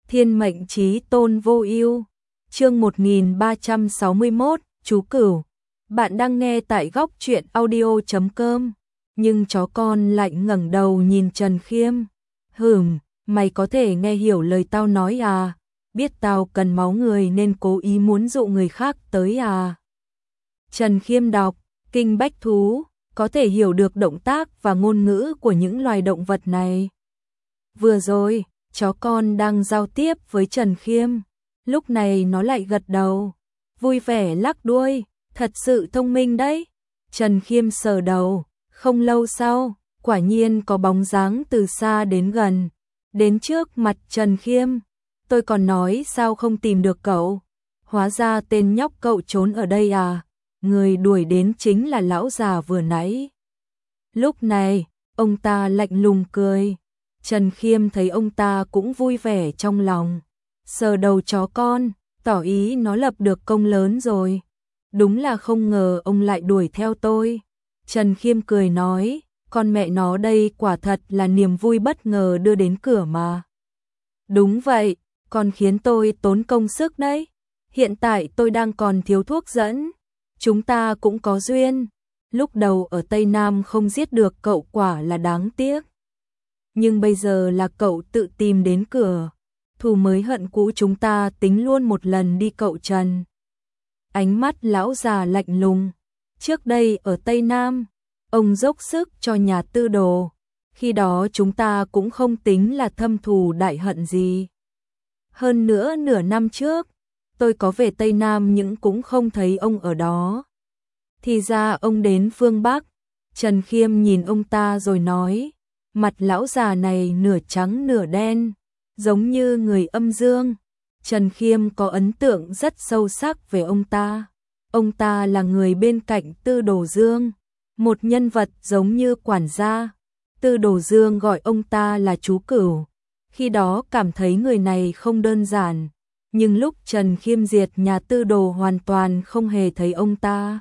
Thiên mệnh chí tôn vô ưu. Chương 1361, chú Cửu. Bạn đang nghe tại góc truyện audio.com. Nhưng chó con lạnh ngẩng đầu nhìn Trần Khiêm. Mày có thể nghe hiểu lời tao nói à? Biết tao cần máu người nên cố ý muốn dụ người khác tới à? Trần Khiêm đọc, kinh bách thú, có thể hiểu được động tác và ngôn ngữ của những loài động vật này. Vừa rồi, chó con đang giao tiếp với Trần Khiêm. Lúc này nó lại gật đầu, vui vẻ lắc đuôi, thật sự thông minh đấy. Trần Khiêm sờ đầu, không lâu sau, quả nhiên có bóng dáng từ xa đến gần, đến trước mặt Trần Khiêm. Tôi còn nói sao không tìm được cậu, hóa ra tên nhóc cậu trốn ở đây à, người đuổi đến chính là lão già vừa nãy. Lúc này, ông ta lạnh lùng cười, Trần Khiêm thấy ông ta cũng vui vẻ trong lòng, sờ đầu chó con, tỏ ý nó lập được công lớn rồi. Đúng là không ngờ ông lại đuổi theo tôi. Trần Khiêm cười nói, con mẹ nó đây quả thật là niềm vui bất ngờ đưa đến cửa mà. Đúng vậy, con khiến tôi tốn công sức đấy. Hiện tại tôi đang còn thiếu thuốc dẫn. Chúng ta cũng có duyên. Lúc đầu ở Tây Nam không giết được cậu quả là đáng tiếc. Nhưng bây giờ là cậu tự tìm đến cửa. Thù mới hận cũ chúng ta tính luôn một lần đi cậu Trần. Ánh mắt lão già lạnh lùng. Trước đây ở Tây Nam, ông dốc sức cho nhà Tư Đồ. Khi đó chúng ta cũng không tính là thâm thù đại hận gì. Hơn nữa nửa năm trước, tôi có về Tây Nam nhưng cũng không thấy ông ở đó. Thì ra ông đến phương Bắc. Trần Khiêm nhìn ông ta rồi nói, mặt lão già này nửa trắng nửa đen, giống như người âm dương. Trần Khiêm có ấn tượng rất sâu sắc về ông ta. Ông ta là người bên cạnh Tư Đồ Dương, một nhân vật giống như quản gia. Tư Đồ Dương gọi ông ta là chú Cửu. Khi đó cảm thấy người này không đơn giản, nhưng lúc Trần Khiêm diệt nhà Tư Đồ hoàn toàn không hề thấy ông ta.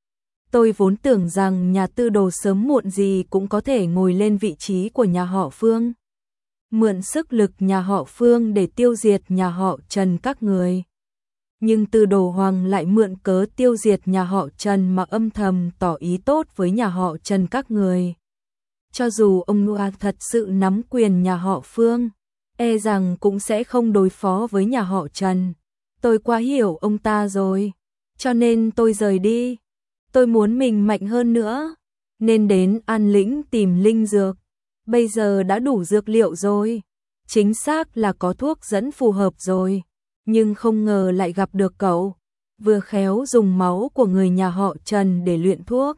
Tôi vốn tưởng rằng nhà Tư Đồ sớm muộn gì cũng có thể ngồi lên vị trí của nhà họ Phương, mượn sức lực nhà họ Phương để tiêu diệt nhà họ Trần các người. Nhưng Tư Đồ Hoàng lại mượn cớ tiêu diệt nhà họ Trần mà âm thầm tỏ ý tốt với nhà họ Trần các người. Cho dù ông Noa thật sự nắm quyền nhà họ Phương, e rằng cũng sẽ không đối phó với nhà họ Trần. Tôi quá hiểu ông ta rồi, cho nên tôi rời đi. Tôi muốn mình mạnh hơn nữa, nên đến An Lĩnh tìm linh dược. Bây giờ đã đủ dược liệu rồi, chính xác là có thuốc dẫn phù hợp rồi, nhưng không ngờ lại gặp được cậu, vừa khéo dùng máu của người nhà họ Trần để luyện thuốc.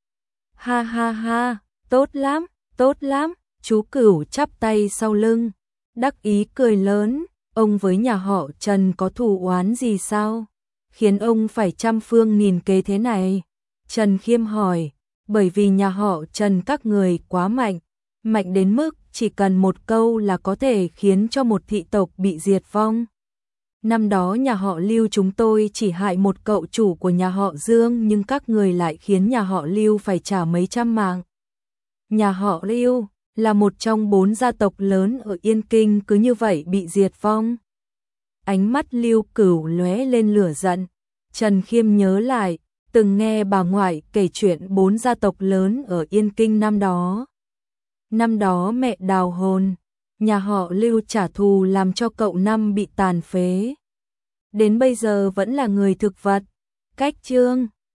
Ha ha ha, tốt lắm, chú Cửu chắp tay sau lưng, đắc ý cười lớn, ông với nhà họ Trần có thù oán gì sao? Khiến ông phải trăm phương nghìn kế thế này? Trần Khiêm hỏi, bởi vì nhà họ Trần các người quá mạnh, mạnh đến mức chỉ cần một câu là có thể khiến cho một thị tộc bị diệt vong. Năm đó nhà họ Lưu chúng tôi chỉ hại một cậu chủ của nhà họ Dương nhưng các người lại khiến nhà họ Lưu phải trả mấy trăm mạng. Nhà họ Lưu là một trong 4 gia tộc lớn ở Yên Kinh cứ như vậy bị diệt vong. Ánh mắt Lưu Cửu lóe lên lửa giận. Trần Khiêm nhớ lại, từng nghe bà ngoại kể chuyện 4 gia tộc lớn ở Yên Kinh năm đó. Năm đó mẹ đào hồn, nhà họ Lưu trả thù làm cho cậu Năm bị tàn phế. Đến bây giờ vẫn là người thực vật. Cách chương